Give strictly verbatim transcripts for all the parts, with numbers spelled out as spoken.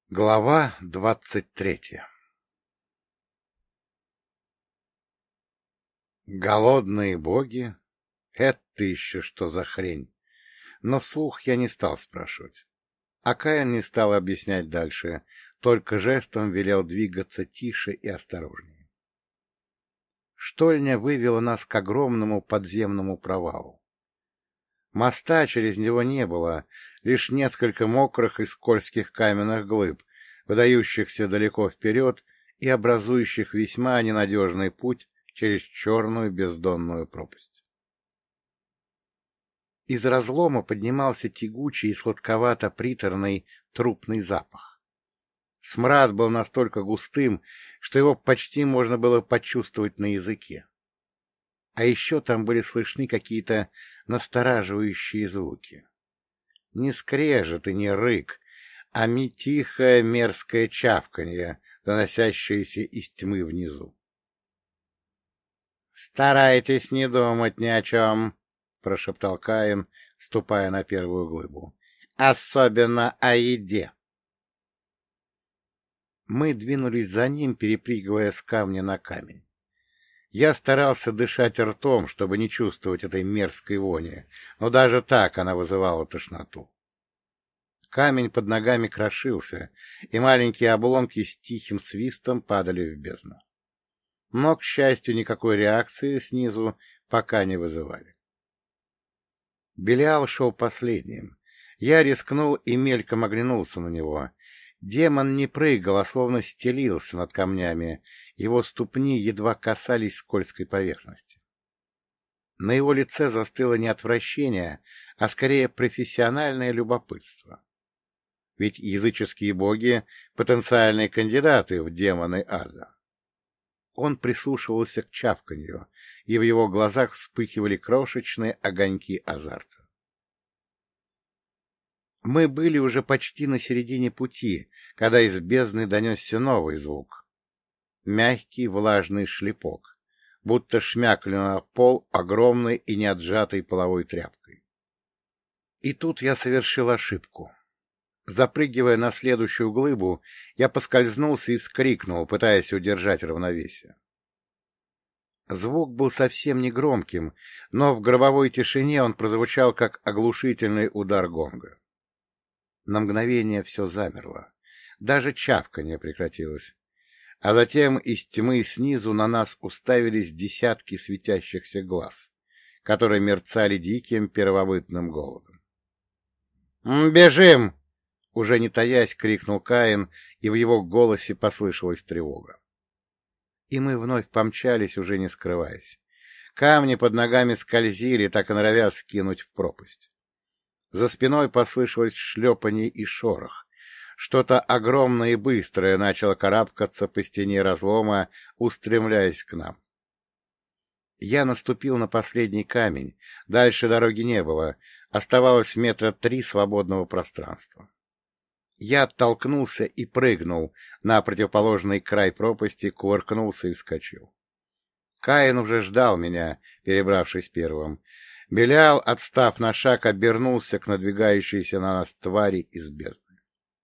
Глава двадцать третья. Голодные боги? Это еще что за хрень? Но вслух я не стал спрашивать. А Каин не стал объяснять дальше, только жестом велел двигаться тише и осторожнее. Штольня вывела нас к огромному подземному провалу. Моста через него не было, лишь несколько мокрых и скользких каменных глыб, выдающихся далеко вперед и образующих весьма ненадежный путь через черную бездонную пропасть. Из разлома поднимался тягучий и сладковато-приторный трупный запах. Смрад был настолько густым, что его почти можно было почувствовать на языке. А еще там были слышны какие-то настораживающие звуки. Не скрежет и не рык, а ми тихое мерзкое чавканье, доносящееся из тьмы внизу. — Старайтесь не думать ни о чем, — прошептал Каин, ступая на первую глыбу. — Особенно о еде. Мы двинулись за ним, перепрыгивая с камня на камень. Я старался дышать ртом, чтобы не чувствовать этой мерзкой вони, но даже так она вызывала тошноту. Камень под ногами крошился, и маленькие обломки с тихим свистом падали в бездну. Но, к счастью, никакой реакции снизу пока не вызывали. Белиал шел последним. Я рискнул и мельком оглянулся на него. Демон не прыгал, а словно стелился над камнями, его ступни едва касались скользкой поверхности. На его лице застыло не отвращение, а скорее профессиональное любопытство. Ведь языческие боги — потенциальные кандидаты в демоны ада. Он прислушивался к чавканью, и в его глазах вспыхивали крошечные огоньки азарта. Мы были уже почти на середине пути, когда из бездны донесся новый звук. Мягкий влажный шлепок, будто шмякли на пол огромной и неотжатой половой тряпкой. И тут я совершил ошибку. Запрыгивая на следующую глыбу, я поскользнулся и вскрикнул, пытаясь удержать равновесие. Звук был совсем не громким, но в гробовой тишине он прозвучал, как оглушительный удар гонга. На мгновение все замерло, даже чавканье прекратилось, а затем из тьмы снизу на нас уставились десятки светящихся глаз, которые мерцали диким первобытным голодом. «Бежим!» — уже не таясь крикнул Каин, и в его голосе послышалась тревога. И мы вновь помчались, уже не скрываясь. Камни под ногами скользили, так и норовя скинуть в пропасть. За спиной послышалось шлепанье и шорох. Что-то огромное и быстрое начало карабкаться по стене разлома, устремляясь к нам. Я наступил на последний камень. Дальше дороги не было. Оставалось метра три свободного пространства. Я оттолкнулся и прыгнул на противоположный край пропасти, кувыркнулся и вскочил. Каин уже ждал меня, перебравшись первым. Белиал, отстав на шаг, обернулся к надвигающейся на нас твари из бездны.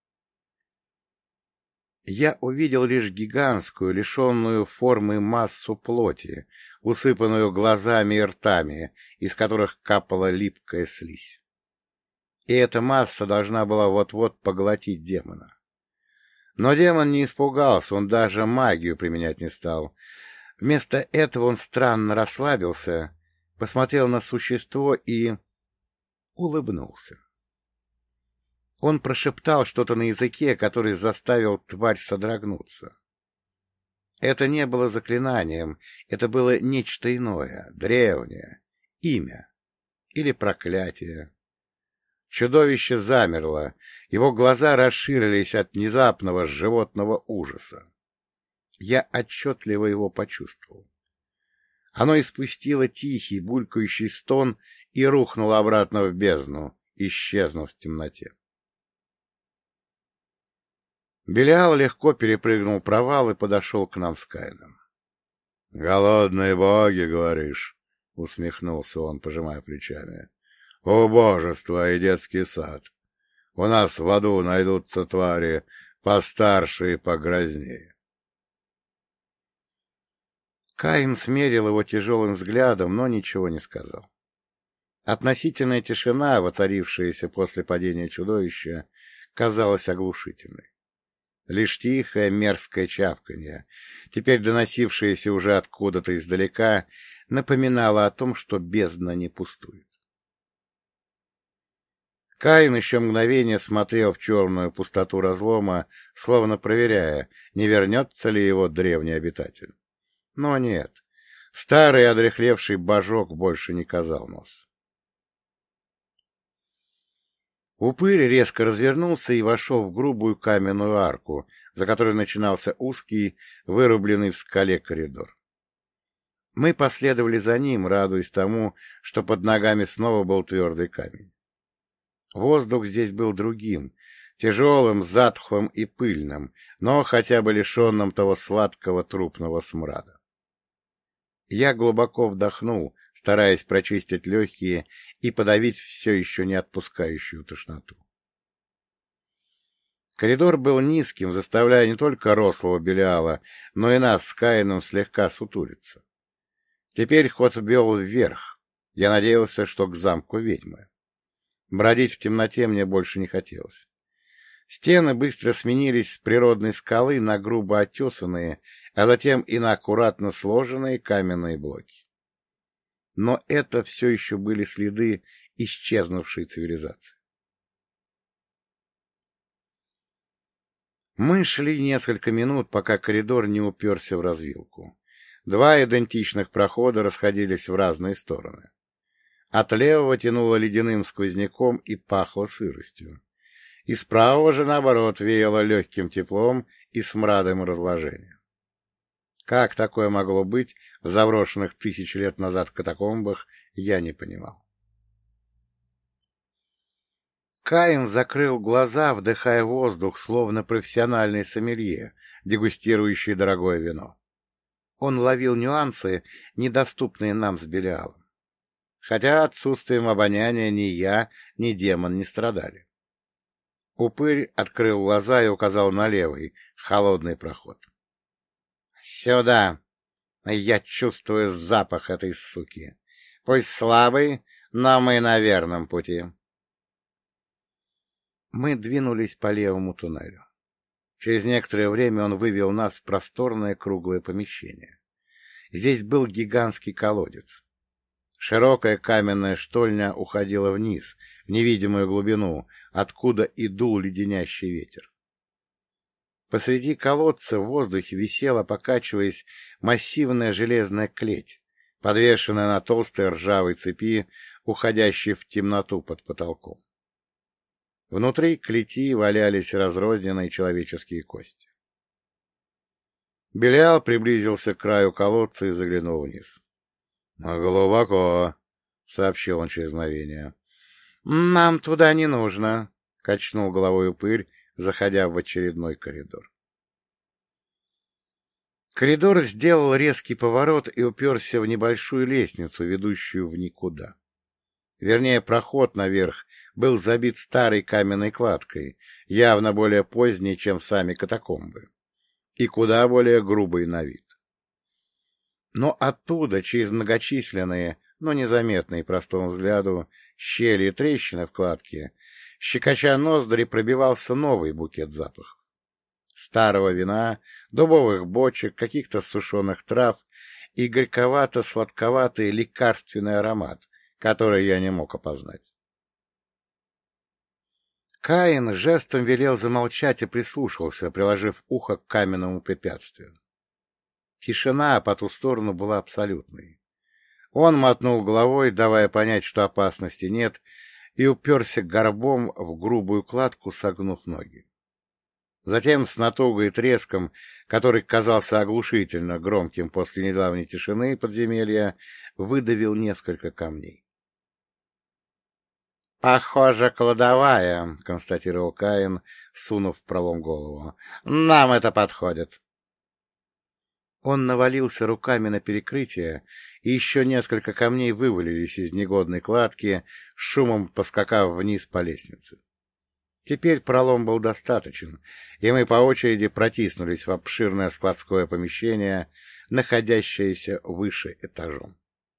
Я увидел лишь гигантскую, лишенную формы массу плоти, усыпанную глазами и ртами, из которых капала липкая слизь. И эта масса должна была вот-вот поглотить демона. Но демон не испугался, он даже магию применять не стал. Вместо этого он странно расслабился, посмотрел на существо и улыбнулся. Он прошептал что-то на языке, который заставил тварь содрогнуться. Это не было заклинанием, это было нечто иное, древнее, имя или проклятие. Чудовище замерло, его глаза расширились от внезапного животного ужаса. Я отчетливо его почувствовал. Оно испустило тихий, булькающий стон и рухнуло обратно в бездну, исчезнув в темноте. Белиал легко перепрыгнул провал и подошел к нам с Каином. — Голодные боги, говоришь? — усмехнулся он, пожимая плечами. — Убожество и детский сад. У нас в аду найдутся твари, постарше и погрознее. Каин смерил его тяжелым взглядом, но ничего не сказал. Относительная тишина, воцарившаяся после падения чудовища, казалась оглушительной. Лишь тихое мерзкое чавканье, теперь доносившееся уже откуда-то издалека, напоминало о том, что бездна не пустует. Каин еще мгновение смотрел в черную пустоту разлома, словно проверяя, не вернется ли его древний обитатель. Но нет, старый одряхлевший божок больше не казал нос. Упырь резко развернулся и вошел в грубую каменную арку, за которой начинался узкий, вырубленный в скале коридор. Мы последовали за ним, радуясь тому, что под ногами снова был твердый камень. Воздух здесь был другим, тяжелым, затхлым и пыльным, но хотя бы лишенным того сладкого трупного смрада. Я глубоко вдохнул, стараясь прочистить легкие и подавить все еще не отпускающую тошноту. Коридор был низким, заставляя не только рослого Белиала, но и нас с Каином слегка сутулиться. Теперь ход вел вверх. Я надеялся, что к замку ведьмы. Бродить в темноте мне больше не хотелось. Стены быстро сменились с природной скалы на грубо оттесанные, а затем и на аккуратно сложенные каменные блоки. Но это все еще были следы исчезнувшей цивилизации. Мы шли несколько минут, пока коридор не уперся в развилку. Два идентичных прохода расходились в разные стороны. От левого тянуло ледяным сквозняком и пахло сыростью. И с правого же, наоборот, веяло легким теплом и смрадом разложения. Как такое могло быть в заброшенных тысячи лет назад катакомбах, я не понимал. Каин закрыл глаза, вдыхая воздух, словно профессиональный сомелье, дегустирующий дорогое вино. Он ловил нюансы, недоступные нам с Белиалом. Хотя отсутствием обоняния ни я, ни демон не страдали. Упырь открыл глаза и указал на левый, холодный проход. — Сюда! Я чувствую запах этой суки. Пусть слабый, но мы на верном пути. Мы двинулись по левому туннелю. Через некоторое время он вывел нас в просторное круглое помещение. Здесь был гигантский колодец. Широкая каменная штольня уходила вниз, в невидимую глубину, откуда и дул леденящий ветер. Посреди колодца в воздухе висела, покачиваясь, массивная железная клеть, подвешенная на толстой ржавой цепи, уходящей в темноту под потолком. Внутри клети валялись разрозненные человеческие кости. Белиал приблизился к краю колодца и заглянул вниз. — Глубоко, — сообщил он через мгновение. — Нам туда не нужно, — качнул головой упырь, заходя в очередной коридор. Коридор сделал резкий поворот и уперся в небольшую лестницу, ведущую в никуда. Вернее, проход наверх был забит старой каменной кладкой, явно более поздней, чем сами катакомбы, и куда более грубой на вид. Но оттуда, через многочисленные, но незаметные простому взгляду, щели и трещины в кладке, щекоча ноздри, пробивался новый букет запахов. Старого вина, дубовых бочек, каких-то сушеных трав и горьковато-сладковатый лекарственный аромат, который я не мог опознать. Каин жестом велел замолчать и прислушался, приложив ухо к каменному препятствию. Тишина по ту сторону была абсолютной. Он мотнул головой, давая понять, что опасности нет, и уперся горбом в грубую кладку, согнув ноги. Затем с натугой и треском, который казался оглушительно громким после недавней тишины подземелья, выдавил несколько камней. — Похоже, кладовая, — констатировал Каин, сунув в пролом голову. — Нам это подходит. Он навалился руками на перекрытие, и еще несколько камней вывалились из негодной кладки, шумом поскакав вниз по лестнице. Теперь пролом был достаточен, и мы по очереди протиснулись в обширное складское помещение, находящееся выше этажом.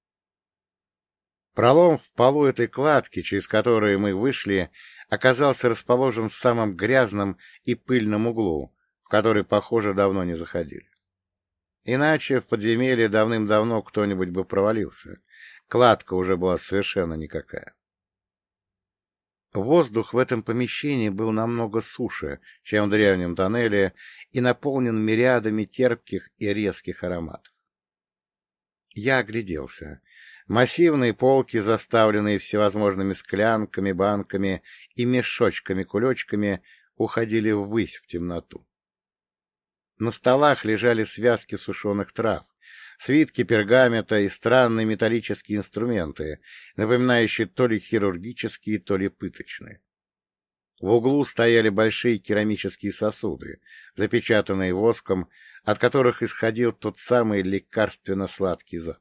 Пролом в полу этой кладки, через которую мы вышли, оказался расположен в самом грязном и пыльном углу, в который, похоже, давно не заходили. Иначе в подземелье давным-давно кто-нибудь бы провалился. Кладка уже была совершенно никакая. Воздух в этом помещении был намного суше, чем в древнем тоннеле, и наполнен мириадами терпких и резких ароматов. Я огляделся. Массивные полки, заставленные всевозможными склянками, банками и мешочками-кулечками, уходили ввысь в темноту. На столах лежали связки сушеных трав, свитки пергамента и странные металлические инструменты, напоминающие то ли хирургические, то ли пыточные. В углу стояли большие керамические сосуды, запечатанные воском, от которых исходил тот самый лекарственно-сладкий запах.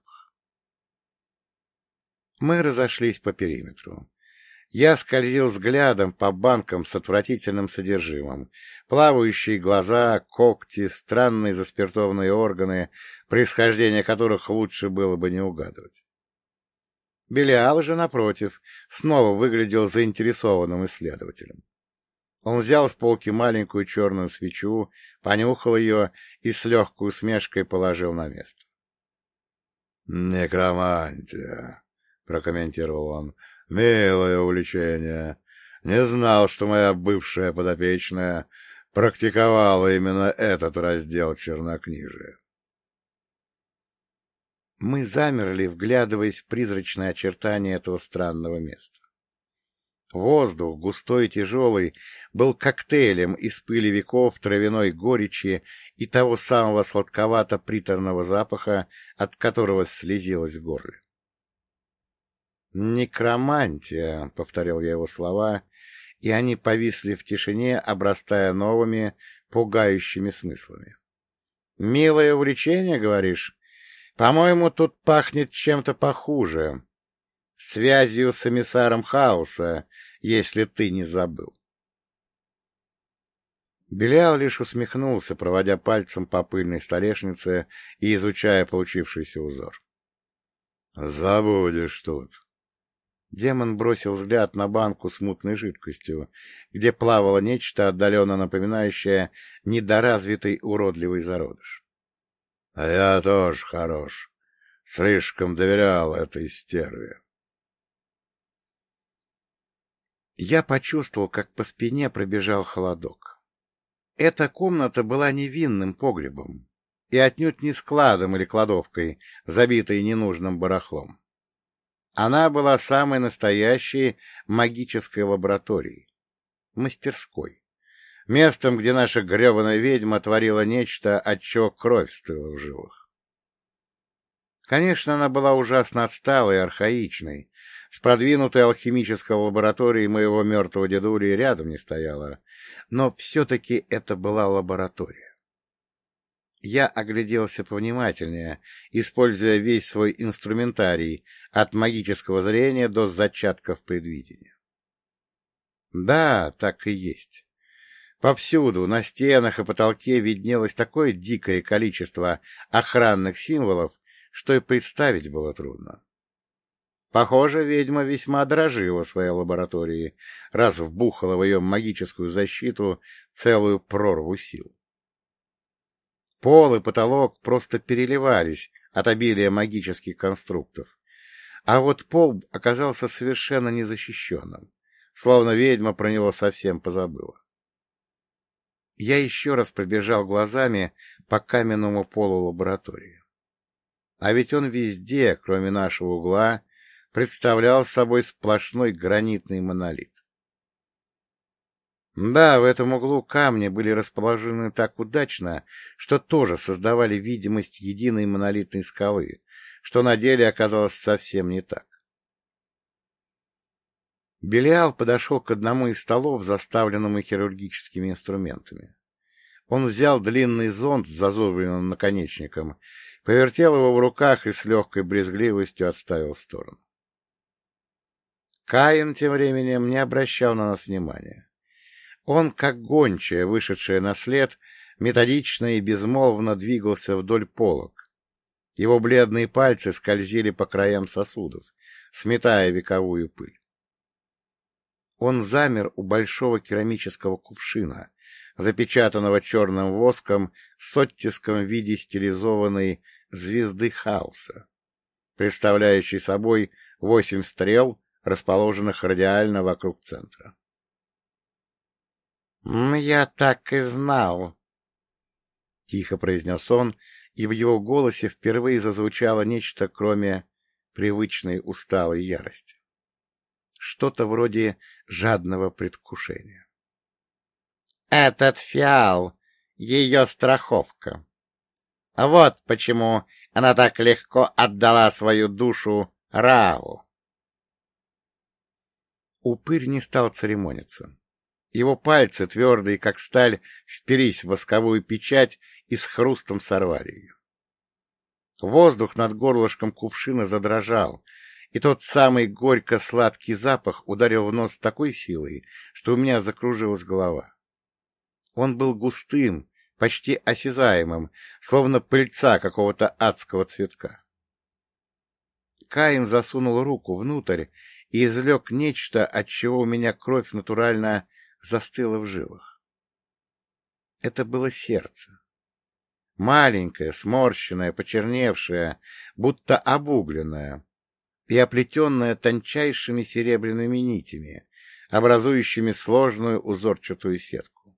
Мы разошлись по периметру. Я скользил взглядом по банкам с отвратительным содержимым. Плавающие глаза, когти, странные заспиртованные органы, происхождение которых лучше было бы не угадывать. Белиал же, напротив, снова выглядел заинтересованным исследователем. Он взял с полки маленькую черную свечу, понюхал ее и с легкой усмешкой положил на место. — Некромантия, — прокомментировал он. — Милое увлечение. Не знал, что моя бывшая подопечная практиковала именно этот раздел чернокнижия. Мы замерли, вглядываясь в призрачные очертания этого странного места. Воздух, густой и тяжелый, был коктейлем из пыли веков, травяной горечи и того самого сладковато-приторного запаха, от которого слезилось в горле. «Некромантия», — повторил я его слова, и они повисли в тишине, обрастая новыми, пугающими смыслами. «Милое увлечение, говоришь? По-моему, тут пахнет чем-то похуже. Связью с эмиссаром хаоса, если ты не забыл». Белиал лишь усмехнулся, проводя пальцем по пыльной столешнице и изучая получившийся узор. «Забудешь тут». Демон бросил взгляд на банку с мутной жидкостью, где плавало нечто, отдаленно напоминающее недоразвитый уродливый зародыш. — А я тоже хорош. Слишком доверял этой стерве. Я почувствовал, как по спине пробежал холодок. Эта комната была невинным погребом и отнюдь не складом или кладовкой, забитой ненужным барахлом. Она была самой настоящей магической лабораторией, мастерской, местом, где наша гребаная ведьма творила нечто, от чего кровь стыла в жилах. Конечно, она была ужасно отсталой и архаичной, с продвинутой алхимической лабораторией моего мертвого дедули рядом не стояла, но все-таки это была лаборатория. Я огляделся повнимательнее, используя весь свой инструментарий, от магического зрения до зачатков предвидения. Да, так и есть. Повсюду, на стенах и потолке, виднелось такое дикое количество охранных символов, что и представить было трудно. Похоже, ведьма весьма дорожила своей лабораторией, раз вбухала в ее магическую защиту целую прорву сил. Пол и потолок просто переливались от обилия магических конструктов, а вот пол оказался совершенно незащищенным, словно ведьма про него совсем позабыла. Я еще раз пробежал глазами по каменному полу лаборатории. А ведь он везде, кроме нашего угла, представлял собой сплошной гранитный монолит. Да, в этом углу камни были расположены так удачно, что тоже создавали видимость единой монолитной скалы, что на деле оказалось совсем не так. Белиал подошел к одному из столов, заставленному хирургическими инструментами. Он взял длинный зонд с зазубренным наконечником, повертел его в руках и с легкой брезгливостью отставил в сторону. Каин тем временем не обращал на нас внимания. Он, как гончая, вышедшая на след, методично и безмолвно двигался вдоль полок. Его бледные пальцы скользили по краям сосудов, сметая вековую пыль. Он замер у большого керамического кувшина, запечатанного черным воском с оттиском в виде стилизованной звезды хаоса, представляющей собой восемь стрел, расположенных радиально вокруг центра. — Я так и знал, — тихо произнес он, и в его голосе впервые зазвучало нечто, кроме привычной усталой ярости. Что-то вроде жадного предвкушения. — Этот фиал — ее страховка. Вот почему она так легко отдала свою душу Рааву. Упырь не стал церемониться. Его пальцы, твердые как сталь, впились в восковую печать и с хрустом сорвали ее. Воздух над горлышком кувшина задрожал, и тот самый горько-сладкий запах ударил в нос с такой силой, что у меня закружилась голова. Он был густым, почти осязаемым, словно пыльца какого-то адского цветка. Каин засунул руку внутрь и извлек нечто, от чего у меня кровь натурально застыла в жилах. Это было сердце. Маленькое, сморщенное, почерневшее, будто обугленное, и оплетенное тончайшими серебряными нитями, образующими сложную узорчатую сетку.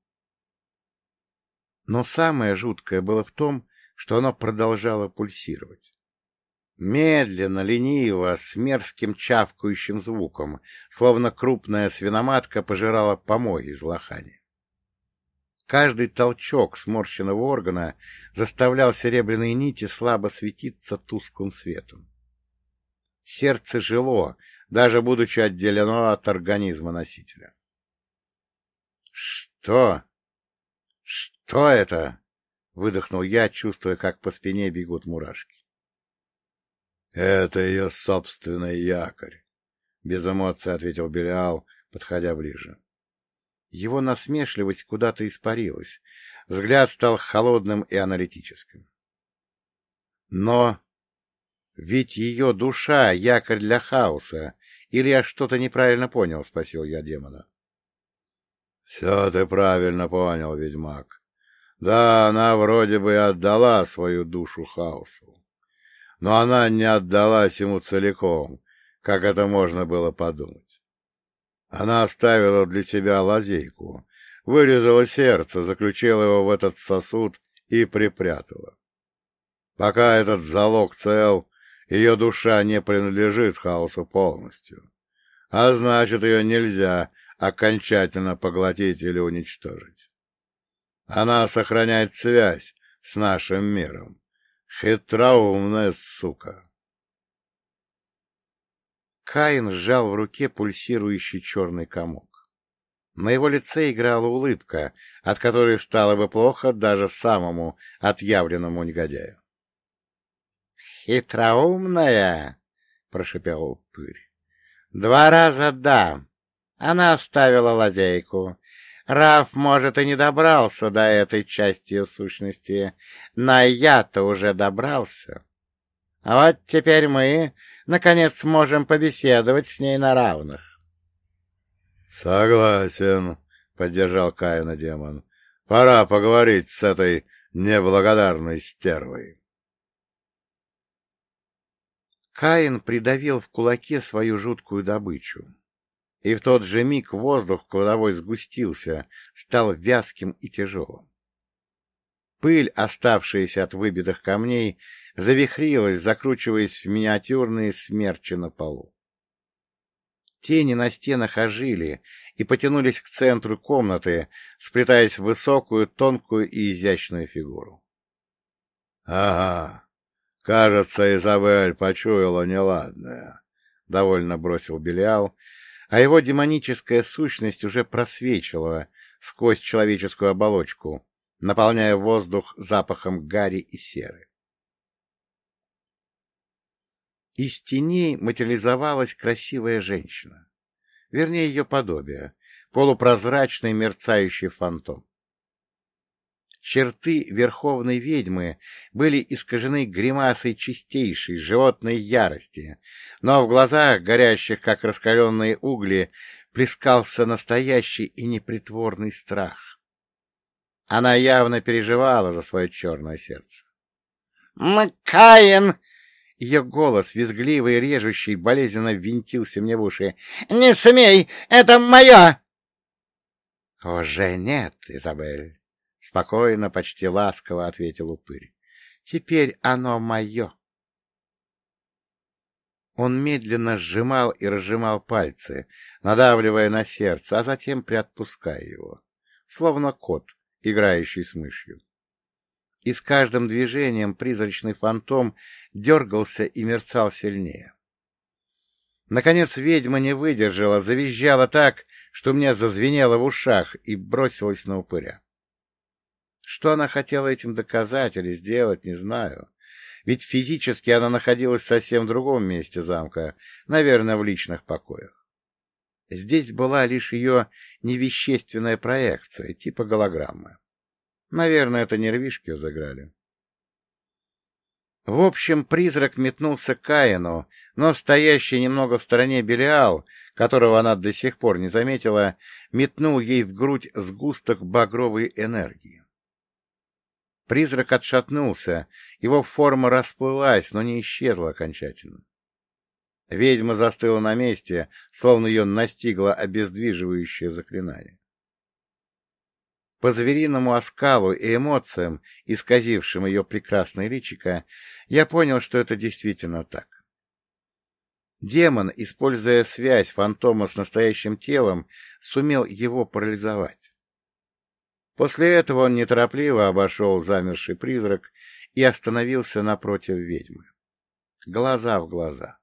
Но самое жуткое было в том, что оно продолжало пульсировать. Медленно, лениво, с мерзким чавкающим звуком, словно крупная свиноматка пожирала помой из лохани. Каждый толчок сморщенного органа заставлял серебряные нити слабо светиться тусклым светом. Сердце жило, даже будучи отделено от организма носителя. — Что? Что это? — выдохнул я, чувствуя, как по спине бегут мурашки. — Это ее собственный якорь, — без эмоций ответил Белиал, подходя ближе. Его насмешливость куда-то испарилась, взгляд стал холодным и аналитическим. — Но ведь ее душа — якорь для хаоса, или я что-то неправильно понял? — спросил я демона. — Все ты правильно понял, ведьмак. Да, она вроде бы отдала свою душу хаосу, но она не отдалась ему целиком, как это можно было подумать. Она оставила для себя лазейку, вырезала сердце, заключила его в этот сосуд и припрятала. Пока этот залог цел, ее душа не принадлежит хаосу полностью, а значит, ее нельзя окончательно поглотить или уничтожить. Она сохраняет связь с нашим миром. Хитроумная сука. Каин сжал в руке пульсирующий черный комок. На его лице играла улыбка, от которой стало бы плохо даже самому отъявленному негодяю. — Хитроумная? — прошипел упырь. — Два раза да. Она оставила лазейку. Раф, может, и не добрался до этой части ее сущности, но я-то уже добрался. А вот теперь мы, наконец, сможем побеседовать с ней на равных. — Согласен, — поддержал Каина демон. — Пора поговорить с этой неблагодарной стервой. Каин придавил в кулаке свою жуткую добычу. И в тот же миг воздух в кладовой сгустился, стал вязким и тяжелым. Пыль, оставшаяся от выбитых камней, завихрилась, закручиваясь в миниатюрные смерчи на полу. Тени на стенах ожили и потянулись к центру комнаты, сплетаясь в высокую, тонкую и изящную фигуру. — Ага, кажется, Изабель почуяла неладное, — довольно бросил Белиал, а его демоническая сущность уже просвечивала сквозь человеческую оболочку, наполняя воздух запахом гари и серы. Из теней материализовалась красивая женщина, вернее, ее подобие, полупрозрачный мерцающий фантом. Черты верховной ведьмы были искажены гримасой чистейшей животной ярости, но в глазах, горящих как раскаленные угли, плескался настоящий и непритворный страх. Она явно переживала за свое черное сердце. «Макаин!» Ее голос, визгливый и режущий, болезненно ввинтился мне в уши. «Не смей! Это мое!» «Уже нет, Изабель!» — спокойно, почти ласково ответил упырь. — Теперь оно мое. Он медленно сжимал и разжимал пальцы, надавливая на сердце, а затем приотпуская его, словно кот, играющий с мышью. И с каждым движением призрачный фантом дергался и мерцал сильнее. Наконец ведьма не выдержала, завизжала так, что мне зазвенело в ушах, и бросилась на упыря. Что она хотела этим доказать или сделать, не знаю. Ведь физически она находилась в совсем другом месте замка, наверное, в личных покоях. Здесь была лишь ее невещественная проекция, типа голограммы. Наверное, это нервишки взыграли. В общем, призрак метнулся к Каину, но стоящий немного в стороне Белиал, которого она до сих пор не заметила, метнул ей в грудь сгусток багровой энергии. Призрак отшатнулся, его форма расплылась, но не исчезла окончательно. Ведьма застыла на месте, словно ее настигло обездвиживающее заклинание. По звериному оскалу и эмоциям, исказившим ее прекрасное личико, я понял, что это действительно так. Демон, используя связь фантома с настоящим телом, сумел его парализовать. После этого он неторопливо обошел замерший призрак и остановился напротив ведьмы. Глаза в глаза.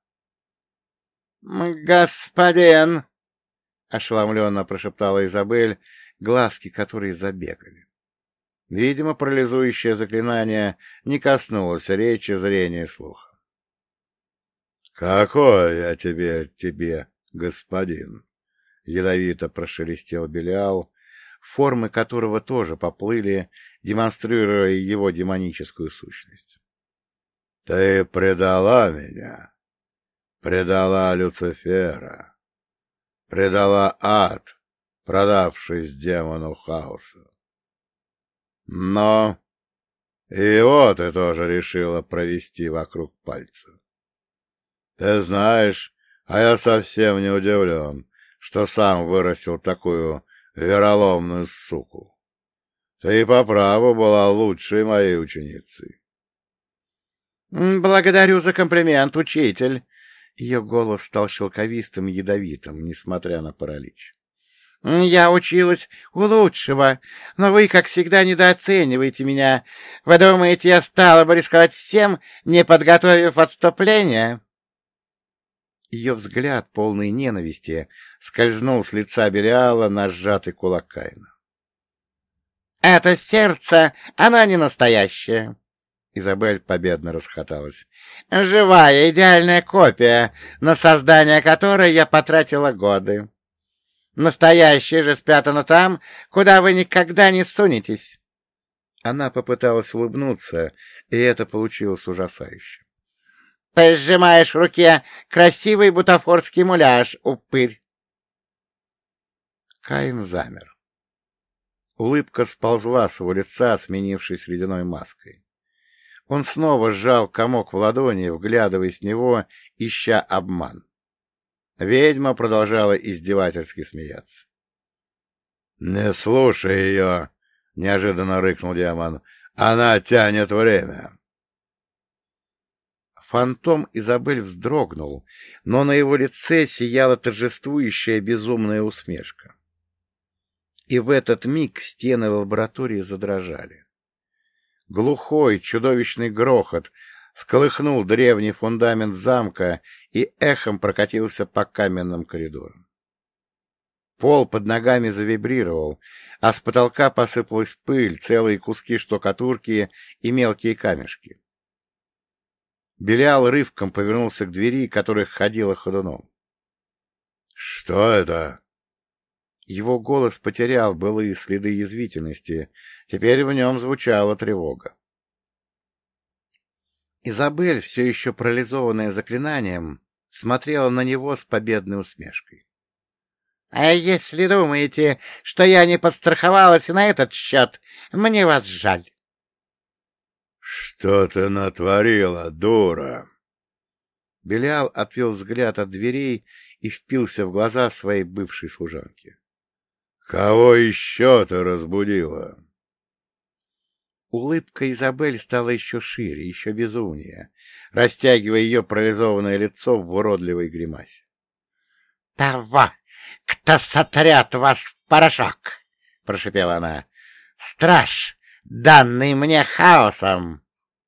«Господин!» — ошеломленно прошептала Изабель, глазки которой забегали. Видимо, парализующее заклинание не коснулось речи, зрения и слуха. — Какой я теперь тебе, господин? — ядовито прошелестел Белиал, формы которого тоже поплыли, демонстрируя его демоническую сущность. — Ты предала меня, предала Люцифера, предала ад, продавшись демону хаоса. Но и его ты тоже решила провести вокруг пальца. Ты знаешь, а я совсем не удивлен, что сам вырастил такую вероломную суку. Ты по праву была лучшей моей ученицей. — Благодарю за комплимент, учитель. Ее голос стал шелковистым и ядовитым, несмотря на паралич. — Я училась у лучшего, но вы, как всегда, недооцениваете меня. Вы думаете, я стала бы рисковать всем, не подготовив отступление? Ее взгляд, полный ненависти, скользнул с лица Белиала на сжатый кулак Каина. — Это сердце, оно не настоящее. Изабель победно расхоталась. — Живая идеальная копия, на создание которой я потратила годы. Настоящее же спрятано там, куда вы никогда не сунетесь. Она попыталась улыбнуться, и это получилось ужасающе. — Ты сжимаешь в руке красивый бутафорский муляж, упырь. Каин замер. Улыбка сползла с его лица, сменившись ледяной маской. Он снова сжал комок в ладони, вглядываясь в него, ища обман. Ведьма продолжала издевательски смеяться. — Не слушай ее! — неожиданно рыкнул демон. — Она тянет время! Фантом Изабель вздрогнул, но на его лице сияла торжествующая безумная усмешка. И в этот миг стены лаборатории задрожали. Глухой, чудовищный грохот всколыхнул древний фундамент замка и эхом прокатился по каменным коридорам. Пол под ногами завибрировал, а с потолка посыпалась пыль, целые куски штукатурки и мелкие камешки. Белиал рывком повернулся к двери, которая ходила ходуном. — Что это? Его голос потерял былые следы язвительности, теперь в нем звучала тревога. Изабель, все еще парализованная заклинанием, смотрела на него с победной усмешкой. — А если думаете, что я не подстраховалась на этот счет, мне вас жаль. — Что ты натворила, дура? Белиал отвел взгляд от дверей и впился в глаза своей бывшей служанки. — Кого еще ты разбудила? Улыбка Изабель стала еще шире, еще безумнее, растягивая ее парализованное лицо в уродливой гримасе. — Того, кто сотрет вас в порошок! — прошепела она. — Страж, данный мне хаосом!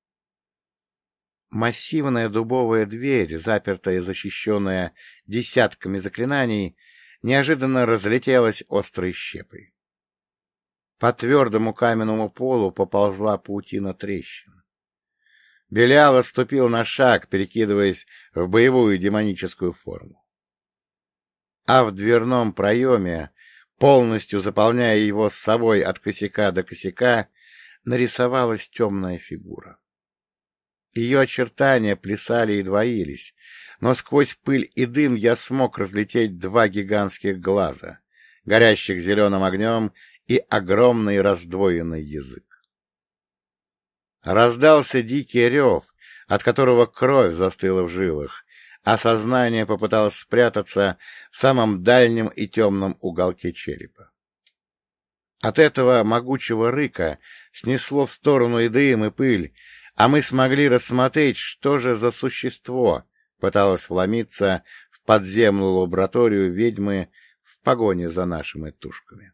Массивная дубовая дверь, запертая и защищенная десятками заклинаний, неожиданно разлетелась острой щепой. По твердому каменному полу поползла паутина трещин. Белиал отступил на шаг, перекидываясь в боевую демоническую форму. А в дверном проеме, полностью заполняя его с собой от косяка до косяка, нарисовалась темная фигура. Ее очертания плясали и двоились, но сквозь пыль и дым я смог разлететь два гигантских глаза, горящих зеленым огнем, и огромный раздвоенный язык. Раздался дикий рев, от которого кровь застыла в жилах, а сознание попыталось спрятаться в самом дальнем и темном уголке черепа. От этого могучего рыка снесло в сторону и дым, и пыль, а мы смогли рассмотреть, что же за существо пыталось вломиться в подземную лабораторию ведьмы в погоне за нашими тушками.